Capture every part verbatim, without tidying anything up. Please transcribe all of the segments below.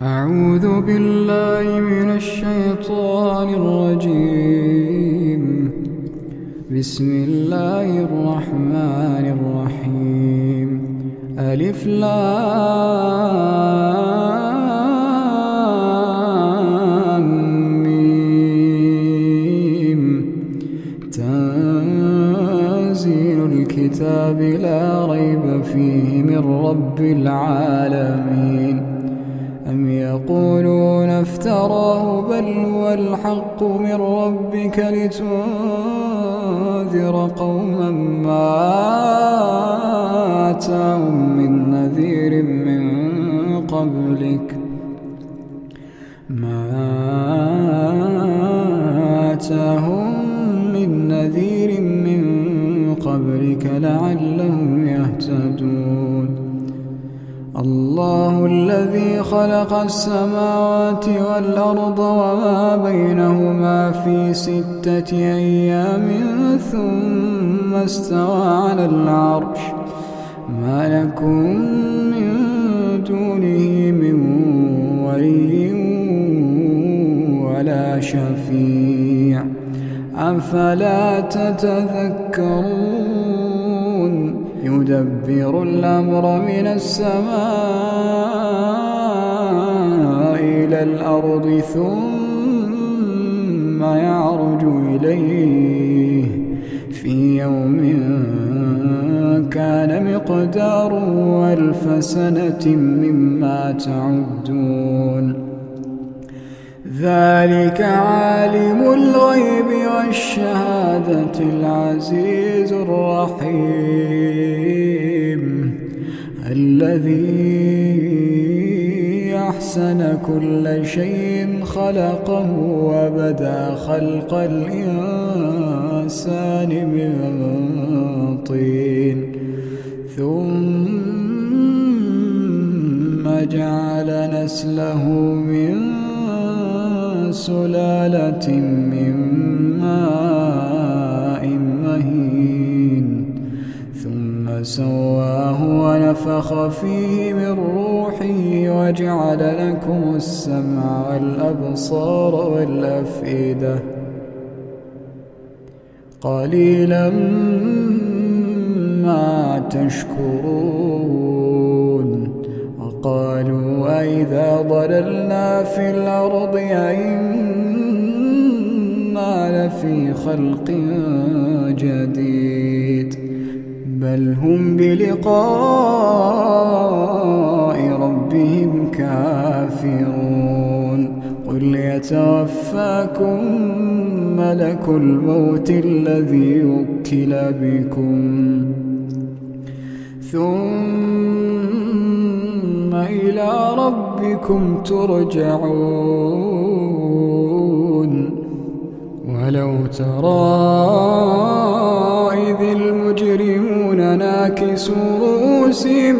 أعوذ بالله من الشيطان الرجيم. بسم الله الرحمن الرحيم. ألف لام ميم. تنزيل الكتاب لا ريب فيه من رب العالمين. أم يقولون افتراه بل هو الحق من ربك لتنذر قوما ما آتاهم من نذير من قبلك ما آتاهم من نذير من قبلك لعلهم يهتدون. الله الذي خلق السماوات والأرض وما بينهما في ستة أيام ثم استوى على العرش. ما لكم من دونه من ولي ولا شفيع أفلا تتذكرون. يدبر الأمر من السماء إلى الأرض ثم يعرج إليه في يوم كان مقداره ألف سنة مما تعدون. ذلك عالم الغيب والشهادة العزيز الرحيم الذي أحسن كل شيء خلقه وبدأ خلق الإنسان من طين ثم جعل نسله من سلالة من ماء مهين ثم سواه ونفخ فيه من روحه وجعل لكم السمع والأبصار والأفئدة قليلا ما تشكرون. وقالوا أئذا ضللنا في الأرض أئنا لفي خلق جديد بل هم بلقاء ربهم كافرون. قل يتوفاكم ملك الموت الذي وكل بكم ثم إلى ربكم ترجعون. ولو ترى إذ المجرمون ناكسوا رؤوسهم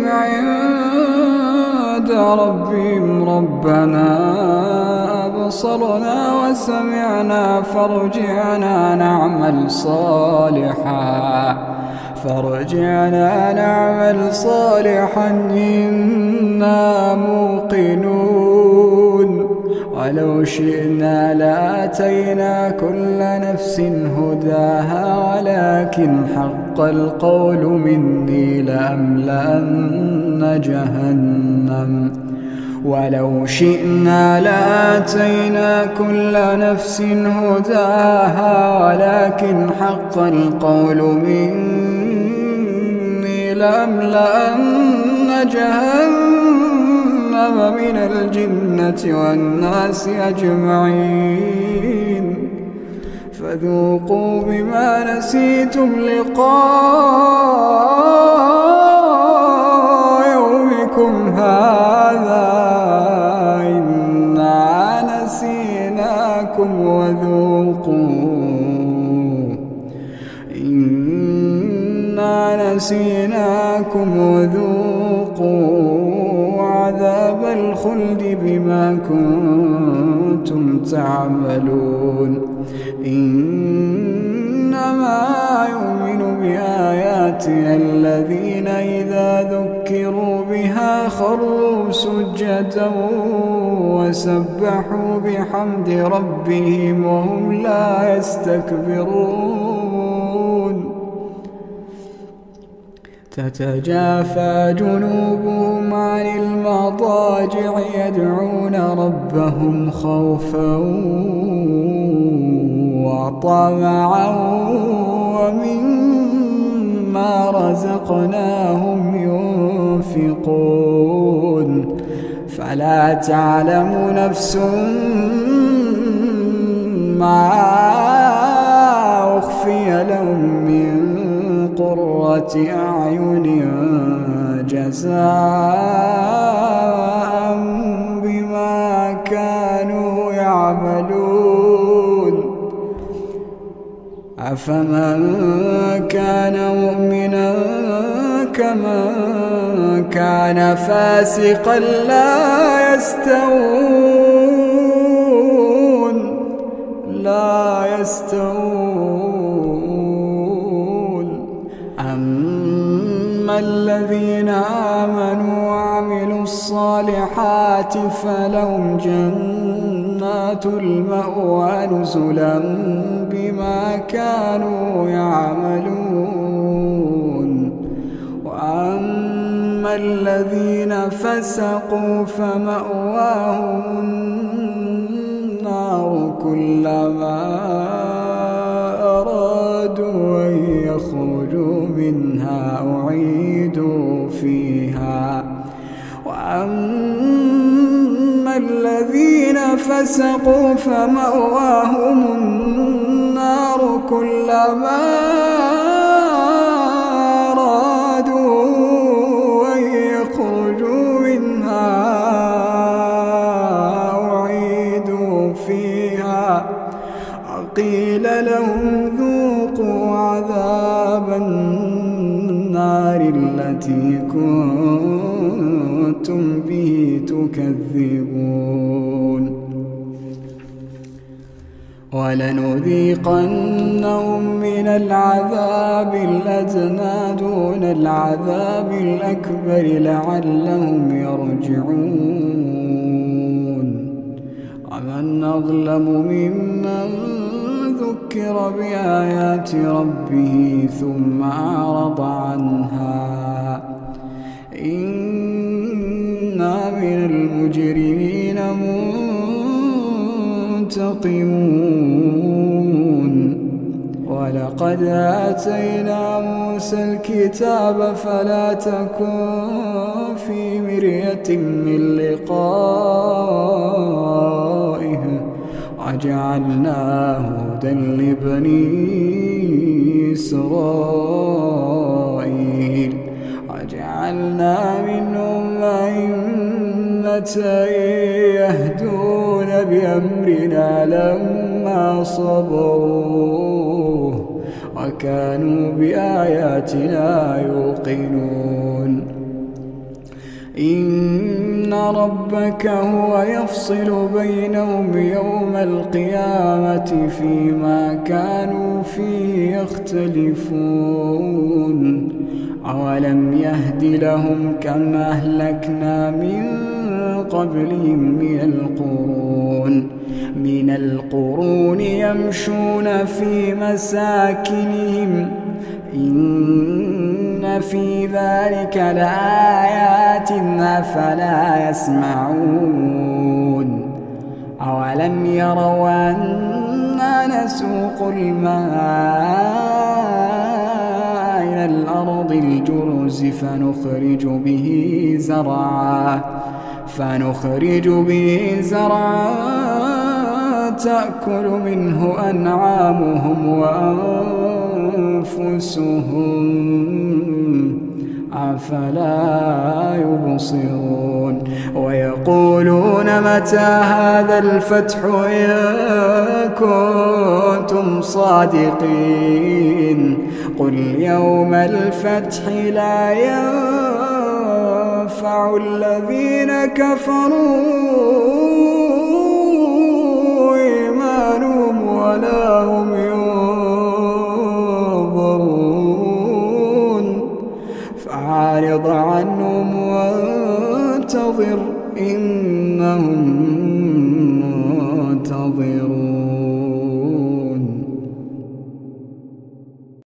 عند ربهم ربنا أبصرنا وسمعنا فارجعنا نعمل صالحا فارجعنا نعمل صالحا إنا موقنون. ولو شئنا لآتينا كل نفس هداها ولكن حق القول مني لأملأن جهنم ولو شئنا لآتينا كل نفس هداها ولكن حق القول مني لأملأن جهنم من الجنة والناس أجمعين. فذوقوا بما نسيتم لقاء يومكم هذا إنا نسيناكم وذوقوا إنا نسيناكم وذوقوا عذاب الخلد بما كنتم تعملون. إنما يؤمن بآياتنا الذين إذا ذكروا ذكروا بها خروا سجدا وسبحوا بحمد ربهم وهم لا يستكبرون تتجافى جنوبهم عن المضاجع يدعون ربهم خوفا وطمعا ومما رزقناهم ينفقون فلا تعلم نفس ما أخفي لهم من قرة أعين جزاء بما كانوا يعملون أفمن كان مؤمنا كمن كان فاسقا لا يستوون لا يستوون أما الذين آمنوا وعملوا الصالحات فلهم جنات المأوى نزلا بما كانوا يعملون وأما الذين فسقوا فمأواهم النار كلما أرادوا أن يخرجوا منها أعيدوا فيها وأما الذين فسقوا فمأواهم النار كلما أرادوا أن يخرجوا منها أعيدوا فيها وقيل لهم ذوقوا عذاب النار التي كنتم به تكذبون ولنذيقنهم من العذاب الأدنى دون العذاب الأكبر لعلهم يرجعون ومن أظلم ممن ذكر بآيات ربه ثم أعرض عنها إنا من المجرمين منتقمون ولقد آتينا موسى الكتاب فلا تكن في مرية من لقائه وجعلناه هدى لبني إسرائيل وجعلنا منهم أئمة يهدون بأمرنا لما صبروا وكانوا بآياتنا يوقنون إن ربك هو يفصل بينهم يوم القيامة فيما كانوا فيه يختلفون أولم يهد لهم كم أهلكنا من قبلهم من القرون من القرون يمشون في مساكنهم إن في ذلك لآيات أفلا يسمعون أولم يروا أنا نسوق الماء إلى الأرض الجرز فنخرج به زرعا فنخرج به زرعا تأكل منه أنعامهم وأنفسهم أفلا يبصرون ويقولون متى هذا الفتح إن كنتم صادقين قل يوم الفتح لا ينفع الذين كفروا إيمانهم ولا هم ينظرون فأعرض عنهم إنهم منتظرون.